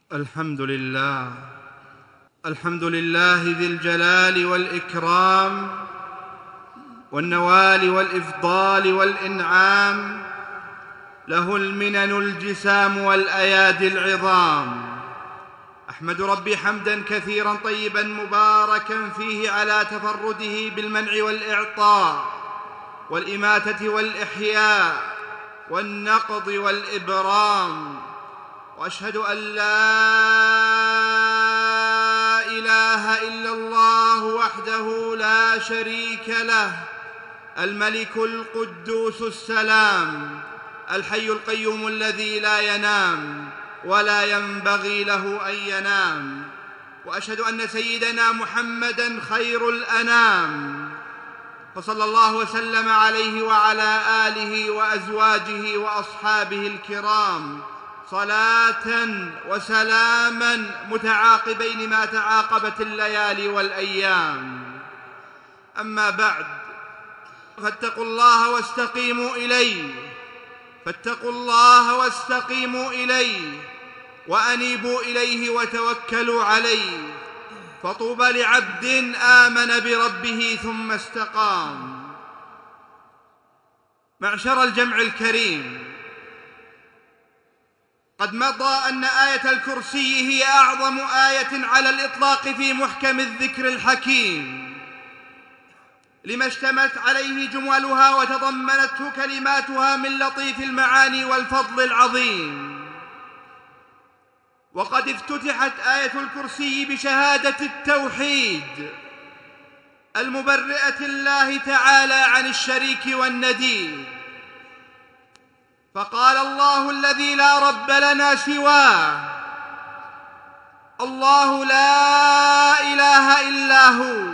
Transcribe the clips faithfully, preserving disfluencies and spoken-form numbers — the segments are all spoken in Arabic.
الحمد لله الحمد لله ذي الجلال والإكرام والنوال والإفضال والإنعام، له المنن الجسام والأيادي العظام. أحمد ربي حمداً كثيراً طيباً مباركاً فيه على تفرده بالمنع والإعطاء والإماتة والإحياء والنقض والإبرام، وأشهد أن لا إله إلا الله وحده لا شريك له، الملك القدوس السلام، الحي القيوم الذي لا ينام ولا ينبغي له أن ينام. وأشهد أن سيدنا محمدًا خير الأنام، فصلى الله وسلم عليه وعلى آله وأزواجه وأصحابه الكرام صلاة وسلاما متعاقبين ما تعاقبت الليالي والأيام. أما بعد، فاتقوا الله واستقيموا إليه فاتقوا الله واستقيموا إليه وأنيبوا إليه وتوكلوا عليه، فطوبى لعبد آمن بربه ثم استقام. معشر الجمع الكريم، قد مضى أن آية الكرسي هي أعظم آية على الإطلاق في محكم الذكر الحكيم، لما اشتملت عليه جملها وتضمنته كلماتها من لطيف المعاني والفضل العظيم. وقد افتتحت آية الكرسي بشهادة التوحيد المبرئة الله تعالى عن الشريك والنديد، فقال الله الذي لا رب لنا سواه، الله لا إله إلا هو،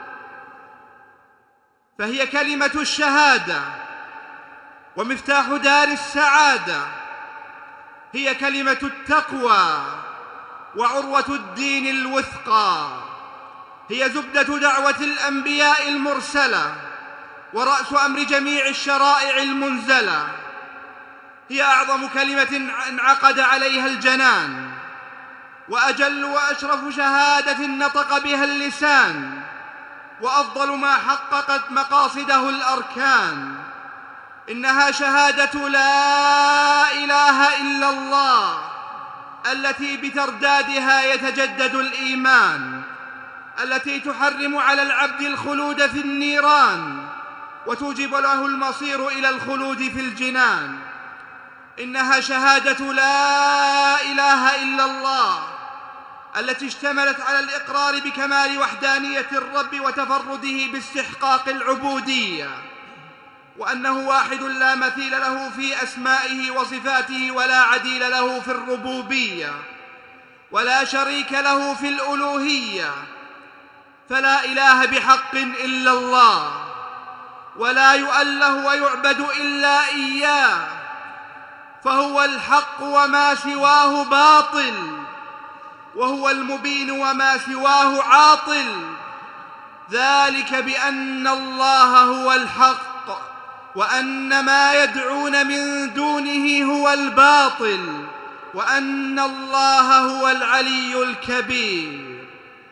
فهي كلمة الشهادة ومفتاح دار السعادة، هي كلمة التقوى وعروة الدين الوثقى، هي زبدة دعوة الأنبياء المرسلة ورأس أمر جميع الشرائع المنزلة، هي أعظم كلمة انعقد عليها الجنان، وأجل وأشرف شهادة نطق بها اللسان، وأفضل ما حققت مقاصده الأركان. إنها شهادة لا إله إلا الله، التي بتردادها يتجدد الإيمان، التي تحرم على العبد الخلود في النيران وتوجب له المصير إلى الخلود في الجنان. إنها شهادة لا إله إلا الله، التي اشتملت على الإقرار بكمال وحدانية الرب وتفرده باستحقاق العبودية، وأنه واحد لا مثيل له في أسمائه وصفاته، ولا عديل له في الربوبية، ولا شريك له في الألوهية، فلا إله بحق إلا الله، ولا يؤله ويعبد إلا إياه، فهو الحق وما سواه باطل، وهو المبين وما سواه عاطل، ذلك بأن الله هو الحق وأن ما يدعون من دونه هو الباطل، وأن الله هو العلي الكبير.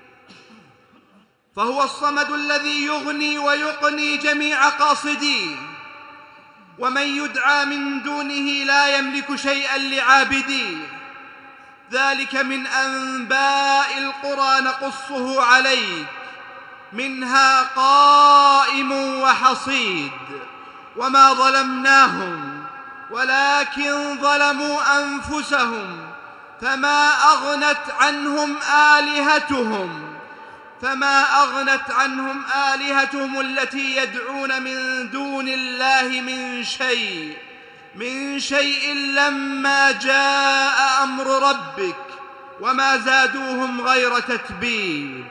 فهو الصمد الذي يغني ويقني جميع قاصديه، ومن يدعى من دونه لا يملك شيئا لعابديه، ذلك من أنباء القرى نقصه عليك، منها قائم وحصيد. وما ظلمناهم ولكن ظلموا أنفسهم، فما أغنت عنهم آلهتهم فما أغنت عنهم آلهتهم التي يدعون من دون الله من شيء من شيء لما جاء أمر ربك، وما زادوهم غير تتبيب.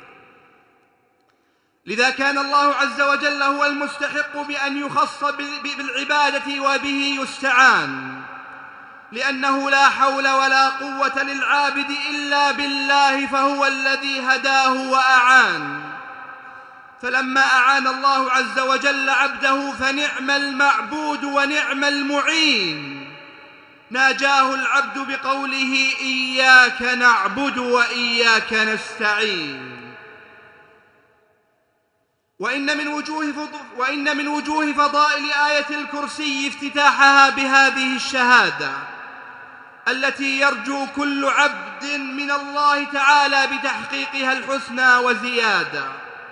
لذا كان الله عز وجل هو المستحق بأن يخص بالعبادة وبه يستعان، لأنه لا حول ولا قوة للعابد إلا بالله، فهو الذي هداه وأعان. فلما أعان الله عز وجل عبده فنعم المعبود ونعم المعين، ناجاه العبد بقوله إياك نعبد وإياك نستعين. وإن من وجوه وإن من وجوه فضائل آية الكرسي افتتاحها بهذه الشهادة التي يرجو كل عبد من الله تعالى بتحقيقها الحسنى وزيادة.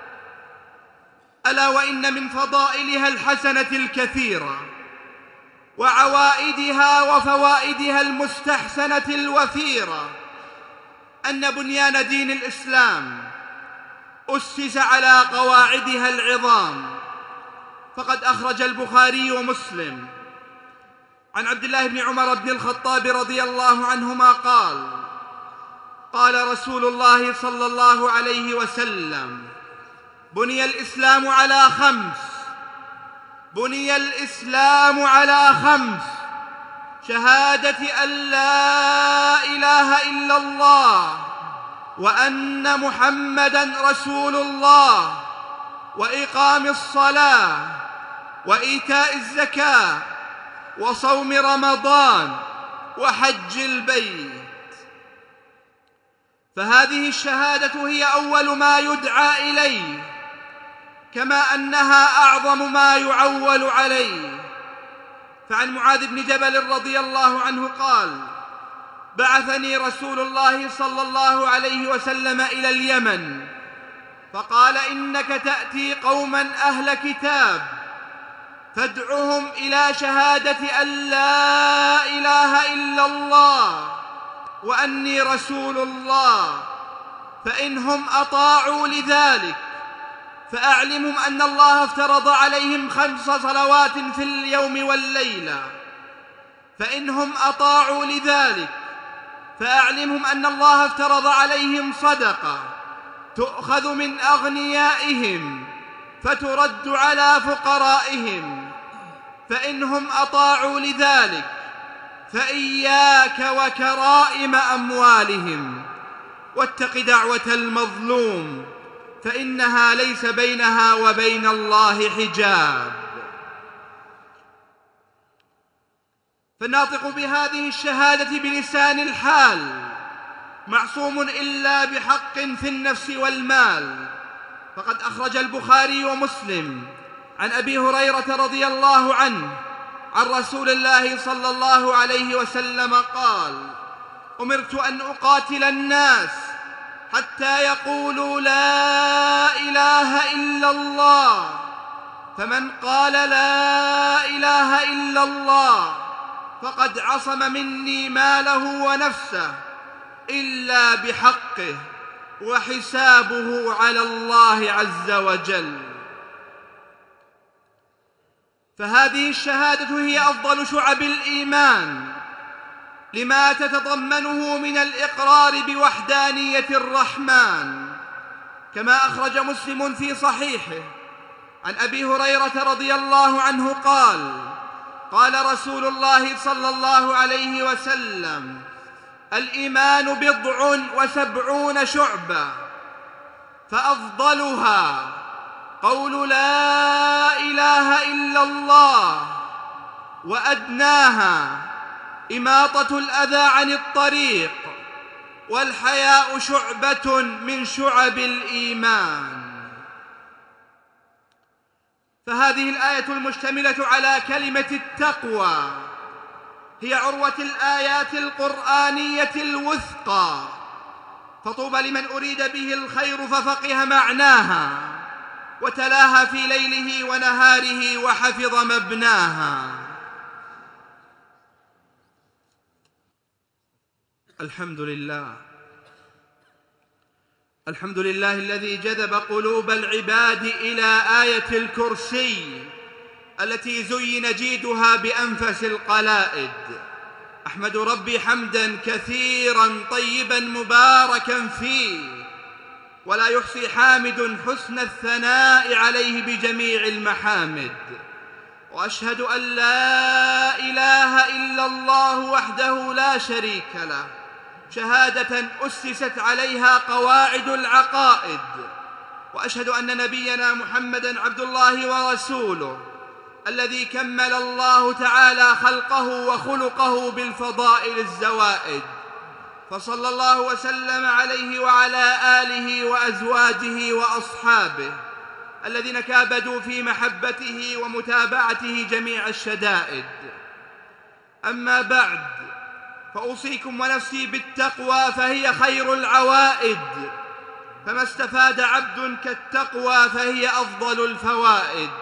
ألا وإن من فضائلها الحسنة الكثيرة وعوائدها وفوائدها المستحسنة الوفيرة أن بنيان دين الإسلام أسس على قواعدها العظام. فقد أخرج البخاري ومسلم عن عبد الله بن عمر بن الخطاب رضي الله عنهما قال: قال رسول الله صلى الله عليه وسلم: بني الإسلام على خمس بني الإسلام على خمس شهادة أن لا إله إلا الله وأن محمدًا رسول الله وإقام الصلاة وإيتاء الزكاة وصوم رمضان وحج البيت. فهذه الشهادة هي أول ما يدعى إليه، كما أنها أعظم ما يعول عليه. فعن معاذ بن جبل رضي الله عنه قال: بعثني رسول الله صلى الله عليه وسلم إلى اليمن فقال: إنك تأتي قوما أهل كتاب فادعهم إلى شهادة أن لا إله إلا الله وأني رسول الله، فإنهم أطاعوا لذلك فأعلمهم أن الله افترض عليهم خمس صلوات في اليوم والليلة، فإنهم أطاعوا لذلك فأعلمهم أن الله افترض عليهم صدقة تؤخذ من أغنيائهم فترد على فقرائهم، فإنهم أطاعوا لذلك فإياك وكرائم أموالهم، واتق دعوة المظلوم فإنها ليس بينها وبين الله حجاب. فالناطق بهذه الشهادة بلسان الحال معصوم إلا بحق في النفس والمال. فقد أخرج البخاري ومسلم عن أبي هريرة رضي الله عنه عن رسول الله صلى الله عليه وسلم قال: أمرت أن أقاتل الناس حتى يقولوا لا إله إلا الله، فمن قال لا إله إلا الله فقد عصم مني ماله ونفسه إلا بحقه وحسابه على الله عز وجل. فهذه الشهادة هي أفضل شعب الإيمان لما تتضمنه من الإقرار بوحدانية الرحمن، كما أخرج مسلم في صحيحه عن أبي هريرة رضي الله عنه قال: قال رسول الله صلى الله عليه وسلم: الإيمان بضع وسبعون شعبة، فأفضلها قول لا إله إلا الله، وأدناها إماطة الأذى عن الطريق، والحياء شعبة من شعب الإيمان. فهذه الآية المشتملة على كلمة التقوى هي عروة الآيات القرآنية الوثقى، فطوبى لمن أريد به الخير ففقه معناها وتلاها في ليله ونهاره وحفظ مبناها. الحمد لله الحمد لله الذي جذب قلوب العباد إلى آية الكرسي التي زين جيدها بأنفس القلائد. أحمد ربي حمدا كثيرا طيبا مباركا فيه، ولا يحصي حامد حسن الثناء عليه بجميع المحامد. وأشهد أن لا إله إلا الله وحده لا شريك له، شهادة أسست عليها قواعد العقائد. وأشهد أن نبينا محمدًا عبد الله ورسوله، الذي كمل الله تعالى خلقه وخلقه بالفضائل الزوائد، فصلى الله وسلم عليه وعلى آله وأزواجه وأصحابه الذين كابدوا في محبته ومتابعته جميع الشدائد. أما بعد، فأوصيكم ونفسي بالتقوى، فهي خير العوائد، فما استفاد عبد كالتقوى فهي أفضل الفوائد.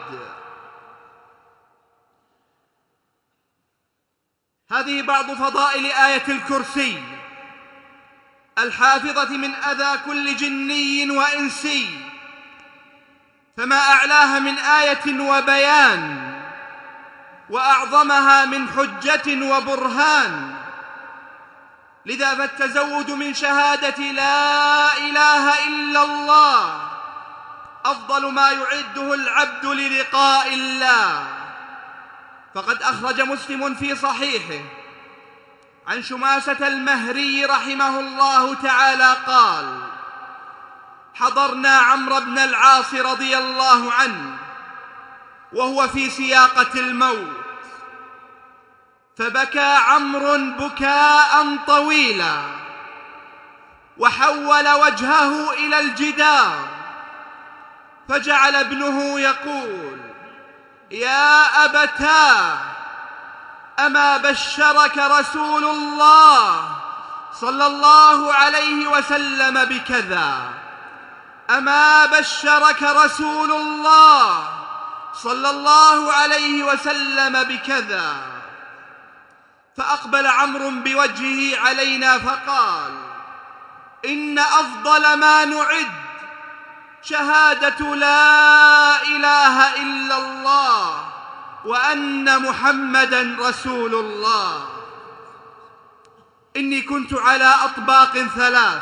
هذه بعض فضائل آية الكرسي الحافظة من أذى كل جني وإنسي، فما أعلاها من آية وبيان، وأعظمها من حجة وبرهان. لذا فالتزود من شهادة لا إله إلا الله أفضل ما يعده العبد للقاء الله. فقد أخرج مسلم في صحيحه عن شماسة المهري رحمه الله تعالى قال: حضرنا عمرو بن العاص رضي الله عنه وهو في سياقة الموت، فبكى عمرو بكاء طويلا وحول وجهه إلى الجدار، فجعل ابنه يقول: يا أبتاه، أما بشرك رسول الله صلى الله عليه وسلم بكذا؟ أما بشرك رسول الله صلى الله عليه وسلم بكذا؟ فأقبل عمرو بوجهه علينا فقال: إن أفضل ما نعد شهادة لا إله إلا الله وأن محمدًا رسول الله. إني كنت على أطباق ثلاث،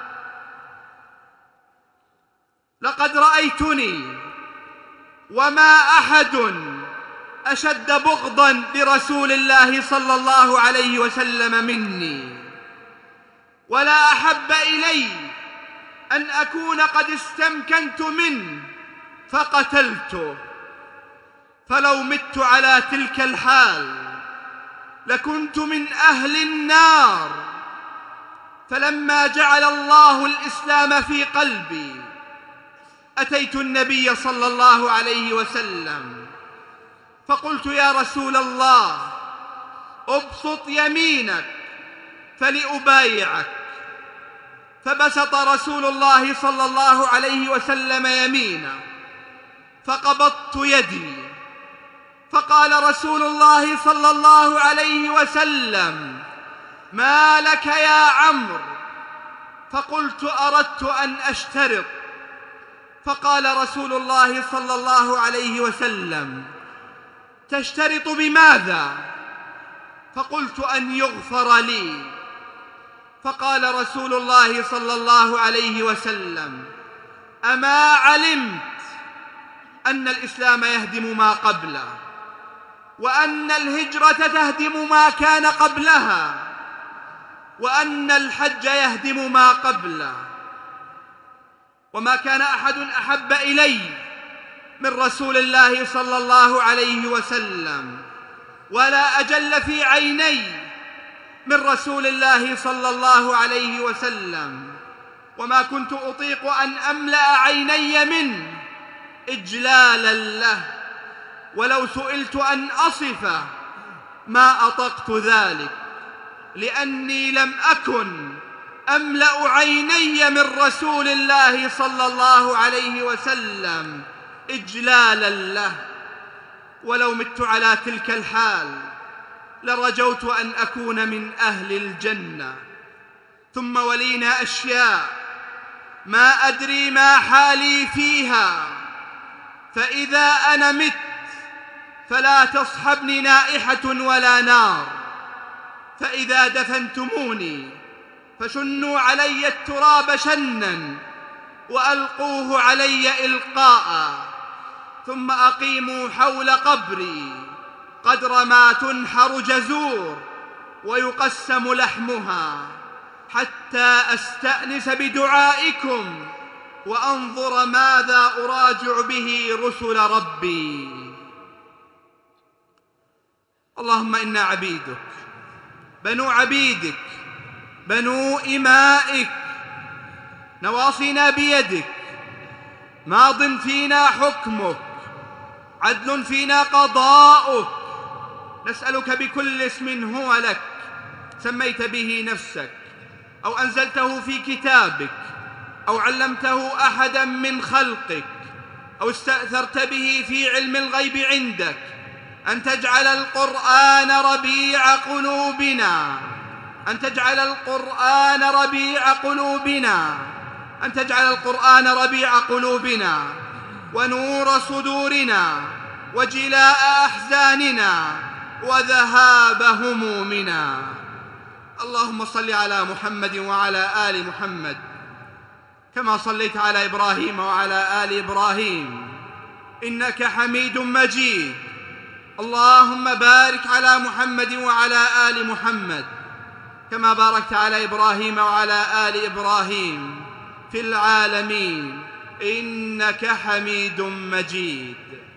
لقد رأيتني وما أحد أشد بغضاً لرسول الله صلى الله عليه وسلم مني، ولا أحب إلي أن أكون قد استمكنت منه فقتلته، فلو مت على تلك الحال لكنت من أهل النار. فلما جعل الله الإسلام في قلبي أتيت النبي صلى الله عليه وسلم فقلت: يا رسول الله، ابسط يمينك فلأبايعك. فبسط رسول الله صلى الله عليه وسلم يمينه، فقبضت يدي، فقال رسول الله صلى الله عليه وسلم: ما لك يا عمرو؟ فقلت: أردت أن أشترط. فقال رسول الله صلى الله عليه وسلم: تشترط بماذا؟ فقلت: أن يغفر لي. فقال رسول الله صلى الله عليه وسلم: أما علمت أن الإسلام يهدم ما قبله، وأن الهجرة تهدم ما كان قبلها، وأن الحج يهدم ما قبله؟ وما كان أحد أحب إلي من رسول الله صلى الله عليه وسلم، ولا أجل في عيني من رسول الله صلى الله عليه وسلم، وما كنت أطيق أن أملأ عيني منه إجلالا له، ولو سئلت أن أصفه ما أطقت ذلك، لأني لم أكن أملأ عيني من رسول الله صلى الله عليه وسلم إجلالا له. ولو مت على تلك الحال لرجوت أن أكون من أهل الجنة. ثم ولينا أشياء ما أدري ما حالي فيها، فإذا أنا مت فلا تصحبني نائحة ولا نار، فإذا دفنتموني فشنوا علي التراب شنا وألقوه علي إلقاء، ثم أقيموا حول قبري قدر ما تنحر جزور ويقسم لحمها، حتى أستأنس بدعائكم وأنظر ماذا أراجع به رسل ربي. اللهم إنا عبيدك بنو عبيدك بنو إمائك، نواصينا بيدك، ماض فينا حكمك، عدل فينا قضاؤك. نسألك بكل اسم هو لك سميت به نفسك أو أنزلته في كتابك أو علمته أحدا من خلقك أو استأثرت به في علم الغيب عندك، أن تجعل القرآن ربيع قلوبنا، أن تجعل القرآن ربيع قلوبنا، أن تجعل القرآن ربيع قلوبنا ونور صدورنا وجلاء أحزاننا وذهاب همومنا. اللهم صل على محمد وعلى آل محمد كما صليت على إبراهيم وعلى آل إبراهيم إنك حميد مجيد. اللهم بارك على محمد وعلى آل محمد كما باركت على إبراهيم وعلى آل إبراهيم في العالمين إنك حميد مجيد.